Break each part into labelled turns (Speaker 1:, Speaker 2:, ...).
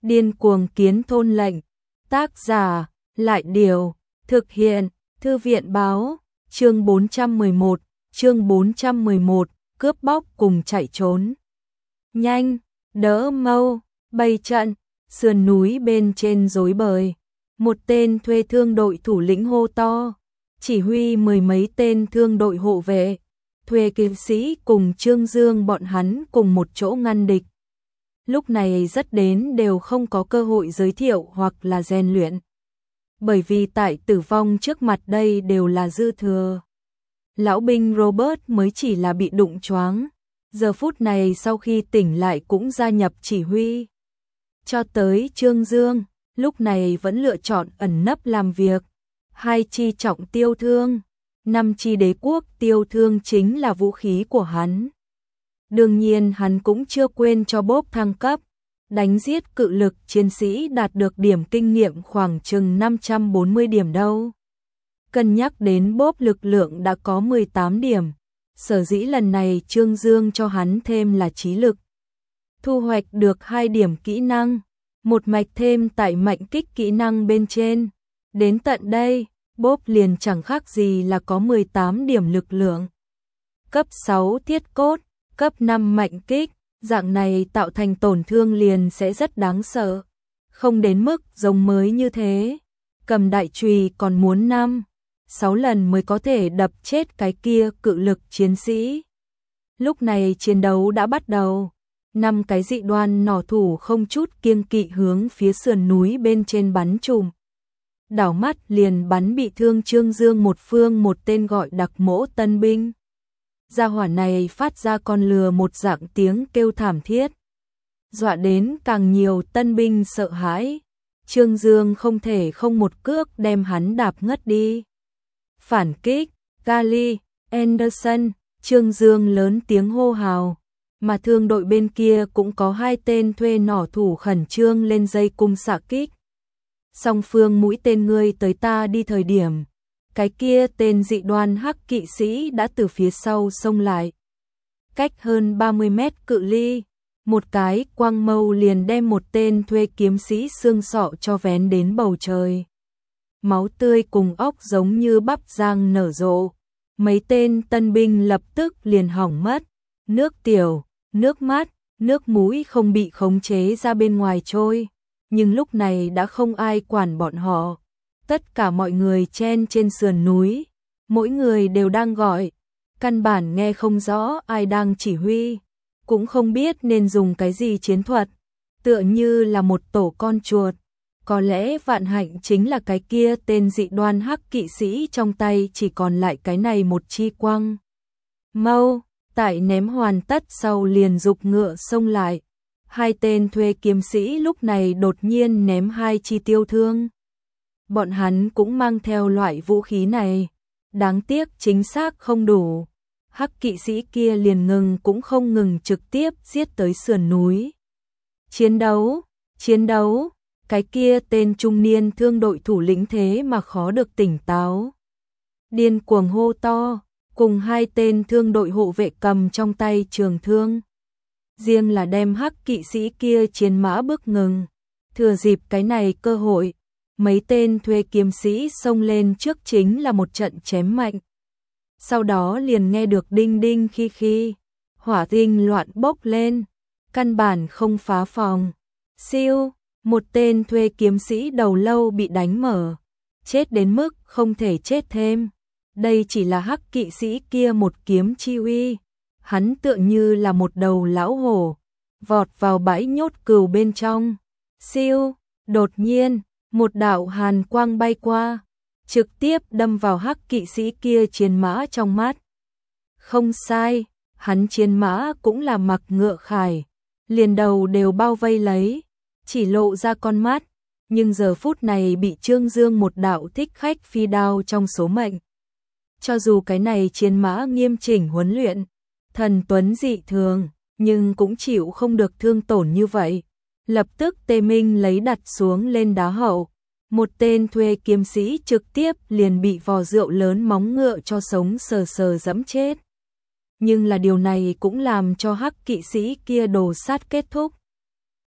Speaker 1: Điên cuồng kiến thôn lệnh. Tác giả, Lại Điều. Thực hiện, Thư viện báo. Chương 411, cướp bóc cùng chạy trốn. Nhanh, đỡ mâu, bày trận, sườn núi bên trên rối bời. Một tên thuê thương đội thủ lĩnh hô to, chỉ huy mười mấy tên thương đội hộ vệ, thuê kỵ sĩ cùng Trương Dương bọn hắn cùng một chỗ ngăn địch. Lúc này rất đến đều không có cơ hội giới thiệu hoặc là rèn luyện. Bởi vì tại tử vong trước mặt đây đều là dư thừa. Lão binh Robert mới chỉ là bị đụng choáng, giờ phút này sau khi tỉnh lại cũng gia nhập chỉ huy. Cho tới Trương Dương, lúc này vẫn lựa chọn ẩn nấp làm việc. 2 chi trọng tiêu thương, 5 chi đế quốc tiêu thương chính là vũ khí của hắn. Đương nhiên hắn cũng chưa quên cho Bob thăng cấp, đánh giết cự lực chiến sĩ đạt được điểm kinh nghiệm khoảng chừng 540 điểm đâu. Cân nhắc đến Bob lực lượng đã có 18 điểm, sở dĩ lần này Trương Dương cho hắn thêm là trí lực. Thu hoạch được 2 điểm kỹ năng, một mạch thêm tại mệnh kích kỹ năng bên trên. Đến tận đây, Bob liền chẳng khác gì là có 18 điểm lực lượng. Cấp 6 thiết cốt, cấp 5 mệnh kích, dạng này tạo thành tổn thương liền sẽ rất đáng sợ. Không đến mức giống mới như thế, cầm đại chùy còn muốn 5-6 lần mới có thể đập chết cái kia cự lực chiến sĩ. Lúc này chiến đấu đã bắt đầu. 5 cái dị đoan nỏ thủ không chút kiêng kỵ hướng phía sườn núi bên trên bắn trùm. Đảo mắt liền bắn bị thương Trương Dương một phương một tên gọi Đặc Mỗ tân binh. Gia hỏa này phát ra con lừa một dạng tiếng kêu thảm thiết, dọa đến càng nhiều tân binh sợ hãi. Trương Dương không thể không một cước đem hắn đạp ngất đi. Phản kích, Gali, Anderson, Trương Dương lớn tiếng hô hào, mà thương đội bên kia cũng có 2 tên thuê nỏ thủ khẩn trương lên dây cung xạ kích. Song phương mũi tên ngươi tới ta đi thời điểm, cái kia tên dị đoan hắc kỵ sĩ đã từ phía sau xông lại. Cách hơn 30 mét cự ly, một cái quang mâu liền đem một tên thuê kiếm sĩ xương sọ cho vén đến bầu trời. Máu tươi cùng óc giống như bắp rang nở rộ, mấy tên tân binh lập tức liền hỏng mất, nước tiểu, nước mắt, nước mũi không bị khống chế ra bên ngoài trôi. Nhưng lúc này đã không ai quản bọn họ. Tất cả mọi người chen trên sườn núi, mỗi người đều đang gọi, căn bản nghe không rõ ai đang chỉ huy, cũng không biết nên dùng cái gì chiến thuật, tựa như là một tổ con chuột. Có lẽ vạn hạnh chính là cái kia tên dị đoan hắc kỵ sĩ trong tay chỉ còn lại cái này một chi quang mâu, tại ném hoàn tất sau liền giục ngựa xông lại. 2 tên thuê kiếm sĩ lúc này đột nhiên ném 2 chi tiêu thương. Bọn hắn cũng mang theo loại vũ khí này, đáng tiếc chính xác không đủ. Hắc kỵ sĩ kia liền ngừng cũng không ngừng trực tiếp giết tới sườn núi. Chiến đấu, cái kia tên trung niên thương đội thủ lĩnh thế mà khó được tỉnh táo. Điên cuồng hô to, cùng 2 tên thương đội hộ vệ cầm trong tay trường thương. Riêng là đem hắc kỵ sĩ kia chiến mã bước ngừng. Thừa dịp cái này cơ hội, mấy tên thuê kiếm sĩ xông lên trước chính là một trận chém mạnh. Sau đó liền nghe được đinh đinh khi khi, hỏa tinh loạn bốc lên, căn bản không phá phòng. Siêu, một tên thuê kiếm sĩ đầu lâu bị đánh mở, chết đến mức không thể chết thêm. Đây chỉ là hắc kỵ sĩ kia một kiếm chi uy. Hắn tựa như là một đầu lão hổ, vọt vào bãi nhốt cừu bên trong. Siêu, đột nhiên, một đạo hàn quang bay qua, trực tiếp đâm vào hắc kỵ sĩ kia chiến mã trong mắt. Không sai, hắn chiến mã cũng là mặc ngựa khải, liền đầu đều bao vây lấy, chỉ lộ ra con mắt, nhưng giờ phút này bị Trương Dương một đạo thích khách phi đao trong số mệnh. Cho dù cái này chiến mã nghiêm chỉnh huấn luyện, thần tuấn dị thường, nhưng cũng chịu không được thương tổn như vậy. Lập tức Tê Minh lấy đặt xuống lên đá hậu. Một tên thuê kiếm sĩ trực tiếp liền bị vò rượu lớn móng ngựa cho sống sờ sờ dẫm chết. Nhưng là điều này cũng làm cho hắc kỵ sĩ kia đồ sát kết thúc.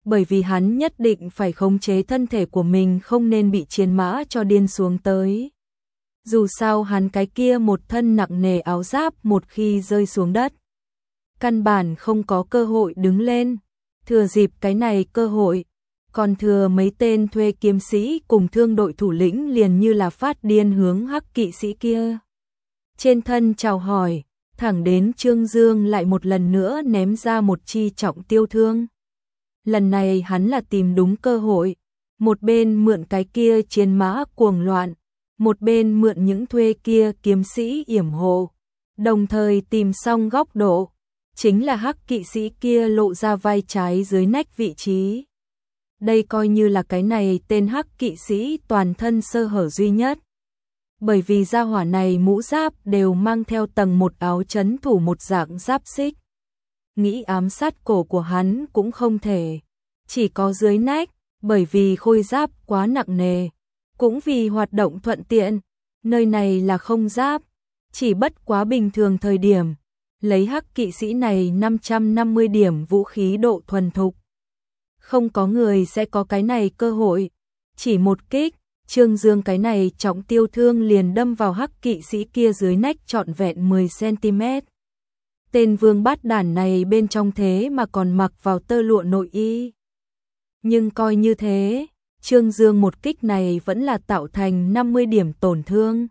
Speaker 1: bởi vì hắn nhất định phải khống chế thân thể của mình không nên bị chiến mã cho điên xuống tới. Dù sao hắn cái kia một thân nặng nề áo giáp một khi rơi xuống đất, căn bản không có cơ hội đứng lên, thừa dịp cái này cơ hội, còn thừa mấy tên thuê kiếm sĩ cùng thương đội thủ lĩnh liền như là phát điên hướng hắc kỵ sĩ kia trên thân chào hỏi, thẳng đến Trương Dương lại một lần nữa ném ra một chi trọng tiêu thương. Lần này hắn là tìm đúng cơ hội, một bên mượn cái kia chiến mã cuồng loạn, một bên mượn những thuê kia kiếm sĩ yểm hộ, đồng thời tìm xong góc độ, chính là hắc kỵ sĩ kia lộ ra vai trái dưới nách vị trí. Đây coi như là cái này tên hắc kỵ sĩ toàn thân sơ hở duy nhất. Bởi vì gia hỏa này mũ giáp đều mang theo tầng một áo trấn thủ một dạng giáp xích. Nghĩ ám sát cổ của hắn cũng không thể, chỉ có dưới nách, bởi vì khôi giáp quá nặng nề, cũng vì hoạt động thuận tiện, nơi này là không giáp, chỉ bất quá bình thường thời điểm, lấy hắc kỵ sĩ này 550 điểm vũ khí độ thuần thục. Không có người sẽ có cái này cơ hội, chỉ một kích, Trương Dương cái này trọng tiêu thương liền đâm vào hắc kỵ sĩ kia dưới nách trọn vẹn 10cm. Tên vương bát đản này bên trong thế mà còn mặc vào tơ lụa nội y. Nhưng coi như thế, Trương Dương một kích này vẫn là tạo thành 50 điểm tổn thương.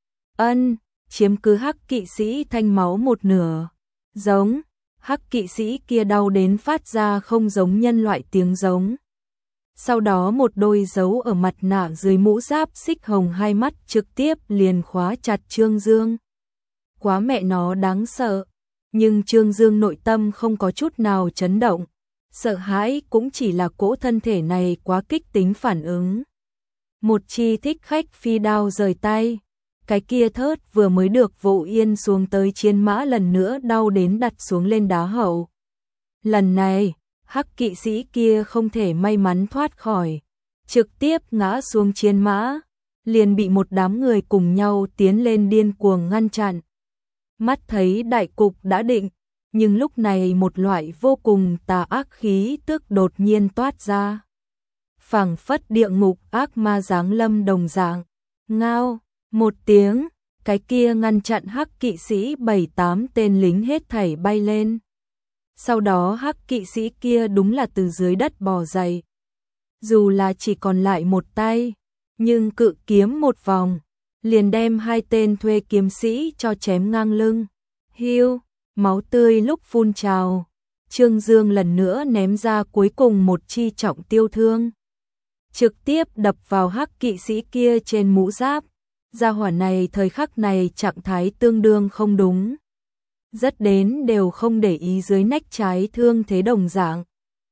Speaker 1: Chiếm cứ hắc kỵ sĩ thanh máu một nửa. Giống, hắc kỵ sĩ kia đau đến phát ra không giống nhân loại tiếng giống. Sau đó một đôi dấu ở mặt nạ dưới mũ giáp xích hồng hai mắt trực tiếp liền khóa chặt Trương Dương. Quá mẹ nó đáng sợ, nhưng Trương Dương nội tâm không có chút nào chấn động. Sợ hãi cũng chỉ là cỗ thân thể này quá kích tính phản ứng. Một chi thích khách phi đao rời tay, cái kia thớt vừa mới được vỗ yên xuống tới chiến mã lần nữa đau đến đặt xuống lên đá hậu. Lần này, hắc kỵ sĩ kia không thể may mắn thoát khỏi, trực tiếp ngã xuống chiến mã, liền bị một đám người cùng nhau tiến lên điên cuồng ngăn chặn. Mắt thấy đại cục đã định, nhưng lúc này một loại vô cùng tà ác khí tức đột nhiên toát ra. Phảng phất địa ngục ác ma giáng lâm đồng dạng. Ngao, một tiếng, cái kia ngăn chặn hắc kỵ sĩ 7-8 tên lính hết thảy bay lên. Sau đó hắc kỵ sĩ kia đúng là từ dưới đất bò dậy. Dù là chỉ còn lại một tay, nhưng cự kiếm một vòng, liền đem hai tên thuê kiếm sĩ cho chém ngang lưng. Hiu, máu tươi lúc phun trào, Trương Dương lần nữa ném ra cuối cùng một chi trọng tiêu thương. Trực tiếp đập vào hắc kỵ sĩ kia trên mũ giáp. Gia hỏa này thời khắc này trạng thái tương đương không đúng. Rất đến đều không để ý dưới nách trái thương thế đồng dạng.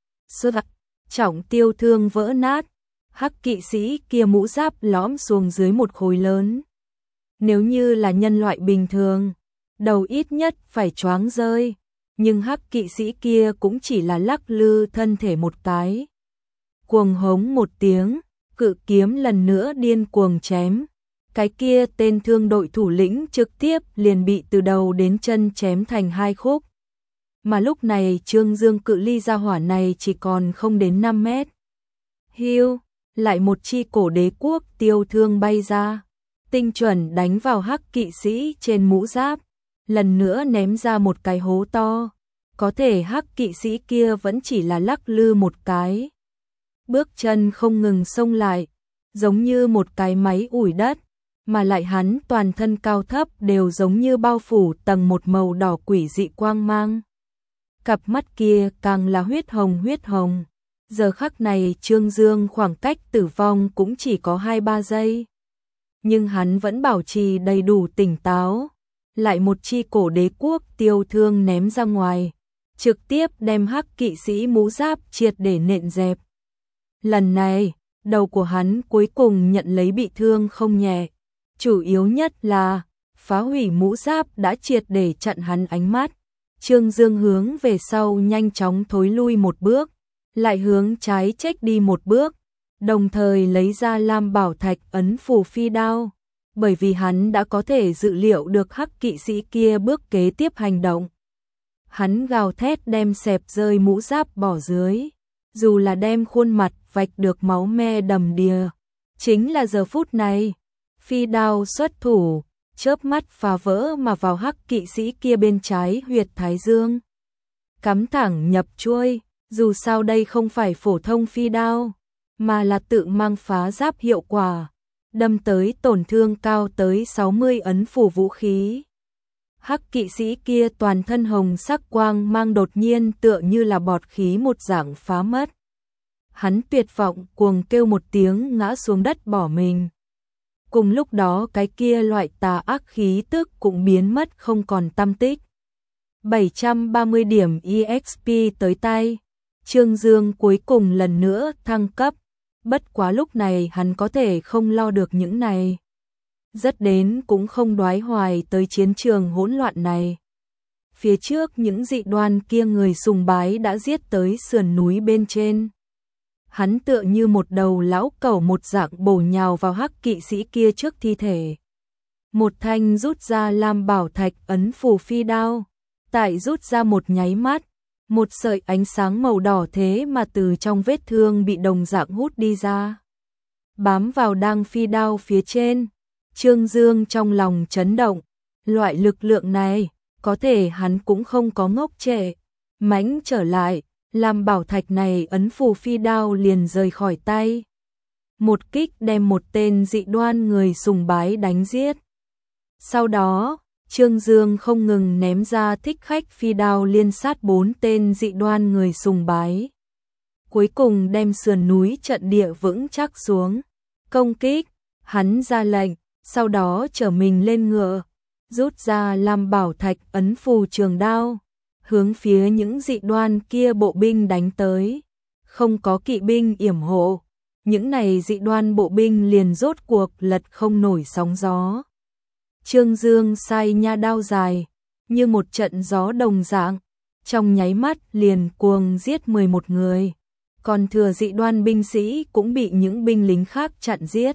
Speaker 1: Trọng tiêu thương vỡ nát, hắc kỵ sĩ kia mũ giáp lõm xuống dưới một khối lớn. Nếu như là nhân loại bình thường, đầu ít nhất phải choáng rơi, nhưng hắc kỵ sĩ kia cũng chỉ là lắc lư thân thể một cái. Cuồng hống một tiếng, cự kiếm lần nữa điên cuồng chém. Cái kia tên thương đội thủ lĩnh trực tiếp liền bị từ đầu đến chân chém thành hai khúc. Mà lúc này Trương Dương cự ly gia hỏa này chỉ còn không đến 5 mét. Hiu, lại một chi cổ đế quốc tiêu thương bay ra, tinh chuẩn đánh vào hắc kỵ sĩ trên mũ giáp, lần nữa ném ra một cái hố to. Có thể hắc kỵ sĩ kia vẫn chỉ là lắc lư một cái. Bước chân không ngừng xông lại, giống như một cái máy ủi đất. Mà lại hắn toàn thân cao thấp đều giống như bao phủ tầng một màu đỏ quỷ dị quang mang. Cặp mắt kia càng là huyết hồng. Giờ khắc này Trương Dương khoảng cách tử vong cũng chỉ có 2-3 giây. Nhưng hắn vẫn bảo trì đầy đủ tỉnh táo. Lại một chi cổ đế quốc tiêu thương ném ra ngoài, trực tiếp đem hắc kỵ sĩ mũ giáp triệt để nện dẹp. Lần này, đầu của hắn cuối cùng nhận lấy bị thương không nhẹ. Chủ yếu nhất là, phá hủy mũ giáp đã triệt để chặn hắn ánh mắt. Trương Dương hướng về sau nhanh chóng thối lui một bước, lại hướng trái chếch đi một bước, đồng thời lấy ra Lam Bảo Thạch ấn phù phi đao, bởi vì hắn đã có thể dự liệu được hắc kỵ sĩ kia bước kế tiếp hành động. Hắn gào thét đem xẹp rơi mũ giáp bỏ dưới, dù là đem khuôn mặt vạch được máu me đầm đìa. Chính là giờ phút này, phi đao xuất thủ, chớp mắt phá vỡ mà vào hắc kỵ sĩ kia bên trái huyệt thái dương. Cắm thẳng nhập chuôi, dù sao đây không phải phổ thông phi đao, mà là tự mang phá giáp hiệu quả, đâm tới tổn thương cao tới 60 ấn phủ vũ khí. Hắc kỵ sĩ kia toàn thân hồng sắc quang mang đột nhiên tựa như là bọt khí một dạng phá mất. Hắn tuyệt vọng cuồng kêu một tiếng ngã xuống đất bỏ mình. Cùng lúc đó cái kia loại tà ác khí tức cũng biến mất không còn tăm tích. 730 điểm EXP tới tay. Trương Dương cuối cùng lần nữa thăng cấp. Bất quá lúc này hắn có thể không lo được những này. Rất đến cũng không đoái hoài tới chiến trường hỗn loạn này. Phía trước những dị đoan kia người sùng bái đã giết tới sườn núi bên trên. Hắn tựa như một đầu lão cẩu một dạng bổ nhào vào hắc kỵ sĩ kia trước thi thể. Một thanh rút ra lam bảo thạch ấn phù phi đao. Tại rút ra một nháy mắt, một sợi ánh sáng màu đỏ thế mà từ trong vết thương bị đồng dạng hút đi ra. Bám vào đang phi đao phía trên. Trương Dương trong lòng chấn động. Loại lực lượng này, có thể hắn cũng không có ngốc trệ. Mãnh trở lại. Làm bảo thạch này ấn phù phi đao liền rời khỏi tay. Một kích đem một tên dị đoan người sùng bái đánh giết. Sau đó, Trương Dương không ngừng ném ra thích khách phi đao liên sát 4 tên dị đoan người sùng bái. Cuối cùng đem sườn núi trận địa vững chắc xuống. Công kích, hắn ra lệnh, sau đó chở mình lên ngựa, rút ra làm bảo thạch ấn phù trường đao. Hướng phía những dị đoan kia bộ binh đánh tới. Không có kỵ binh yểm hộ, những này dị đoan bộ binh liền rốt cuộc lật không nổi sóng gió. Trương Dương sai nha đao dài, như một trận gió đồng dạng, trong nháy mắt liền cuồng giết 11 người. Còn thừa dị đoan binh sĩ cũng bị những binh lính khác chặn giết.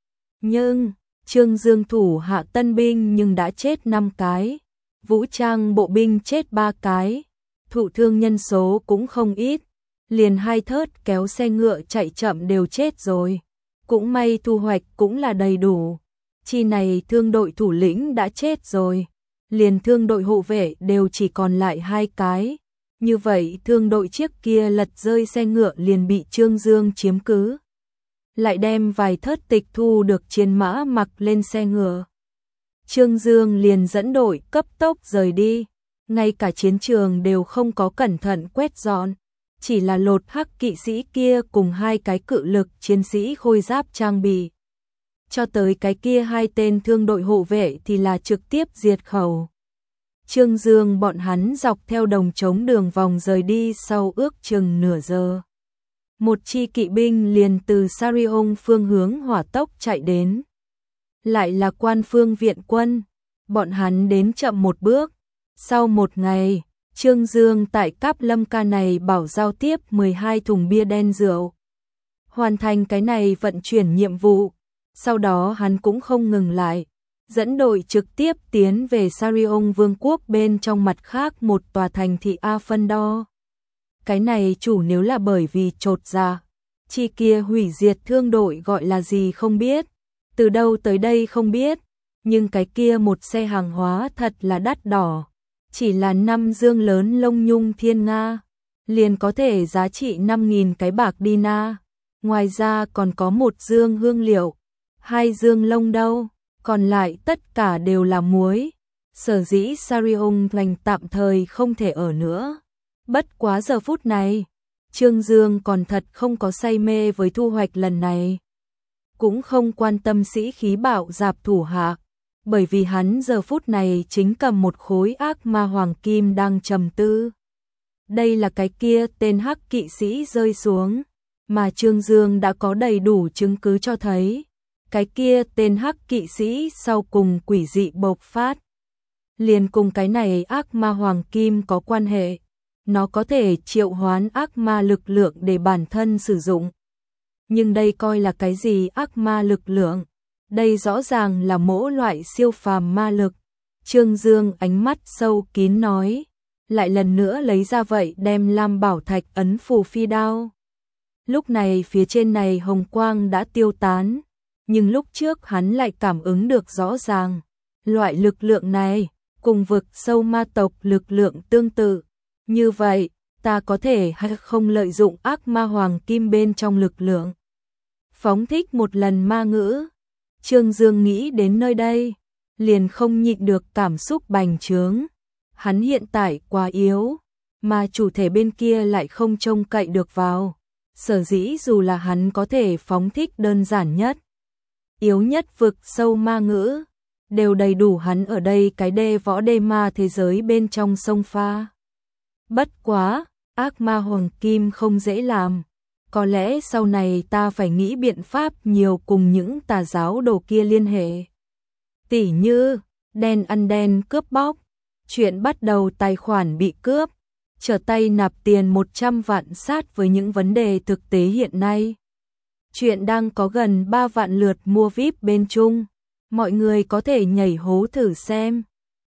Speaker 1: Nhưng, Trương Dương thủ hạ tân binh nhưng đã chết 5 cái. Vũ trang bộ binh chết 3 cái, thụ thương nhân số cũng không ít, liền 2 thớt kéo xe ngựa chạy chậm đều chết rồi. Cũng may thu hoạch cũng là đầy đủ. Chi này thương đội thủ lĩnh đã chết rồi, liền thương đội hộ vệ đều chỉ còn lại 2 cái. Như vậy thương đội chiếc kia lật rơi xe ngựa liền bị Trương Dương chiếm cứ. Lại đem vài thớt tịch thu được chiến mã mặc lên xe ngựa. Trương Dương liền dẫn đội cấp tốc rời đi, ngay cả chiến trường đều không có cẩn thận quét dọn, chỉ là lột hắc kỵ sĩ kia cùng 2 cái cự lực chiến sĩ khôi giáp trang bị. Cho tới cái kia 2 tên thương đội hộ vệ thì là trực tiếp diệt khẩu. Trương Dương bọn hắn dọc theo đồng trống đường vòng rời đi sau ước chừng nửa giờ. Một chi kỵ binh liền từ Sarion phương hướng hỏa tốc chạy đến. Lại là Quan Phương viện quân, bọn hắn đến chậm một bước. Sau một ngày, Trương Dương tại Cáp Lâm Ca này bảo giao tiếp 12 thùng bia đen rượu. Hoàn thành cái này vận chuyển nhiệm vụ, sau đó hắn cũng không ngừng lại, dẫn đội trực tiếp tiến về Sarion Vương quốc bên trong mặt khác một tòa thành thị A Phân Đo. Cái này chủ nếu là bởi vì chột dạ, chi kia hủy diệt thương đội gọi là gì không biết. Từ đâu tới đây không biết, nhưng cái kia một xe hàng hóa thật là đắt đỏ, chỉ là 5 dương lớn lông nhung thiên nga, liền có thể giá trị 5.000 cái bạc Dina. Ngoài ra còn có 1 dương hương liệu, 2 dương lông đâu, còn lại tất cả đều là muối. Sở dĩ Sarion thành tạm thời không thể ở nữa. Bất quá giờ phút này, Trương Dương còn thật không có say mê với thu hoạch lần này. Cũng không quan tâm sĩ khí bạo dạp thủ hạ, bởi vì hắn giờ phút này chính cầm một khối ác ma hoàng kim đang trầm tư. Đây là cái kia tên hắc kỵ sĩ rơi xuống, mà Trương Dương đã có đầy đủ chứng cứ cho thấy. Cái kia tên hắc kỵ sĩ sau cùng quỷ dị bộc phát. Liền cùng cái này ác ma hoàng kim có quan hệ, nó có thể triệu hoán ác ma lực lượng để bản thân sử dụng. Nhưng đây coi là cái gì ác ma lực lượng? Đây rõ ràng là mỗi loại siêu phàm ma lực. Trương Dương ánh mắt sâu kín nói, lại lần nữa lấy ra vậy đem lam bảo thạch ấn phù phi đao. Lúc này phía trên này hồng quang đã tiêu tán, nhưng lúc trước hắn lại cảm ứng được rõ ràng. Loại lực lượng này, cùng vực sâu ma tộc lực lượng tương tự. Như vậy, ta có thể hay không lợi dụng ác ma hoàng kim bên trong lực lượng. Phóng thích một lần ma ngữ. Trương Dương nghĩ đến nơi đây, liền không nhịn được cảm xúc bành trướng. Hắn hiện tại quá yếu, mà chủ thể bên kia lại không trông cậy được vào. Sở dĩ dù là hắn có thể phóng thích đơn giản nhất, yếu nhất vực sâu ma ngữ, đều đầy đủ hắn ở đây cái đê võ đê ma thế giới bên trong sông pha. Bất quá, ác ma hoàng kim không dễ làm. Có lẽ sau này ta phải nghĩ biện pháp nhiều cùng những tà giáo đồ kia liên hệ. Tỉ như, đen ăn đen cướp bóc, chuyện bắt đầu tài khoản bị cướp, trở tay nạp tiền 100 vạn sát với những vấn đề thực tế hiện nay. Chuyện đang có gần 3 vạn lượt mua VIP bên Trung, mọi người có thể nhảy hố thử xem.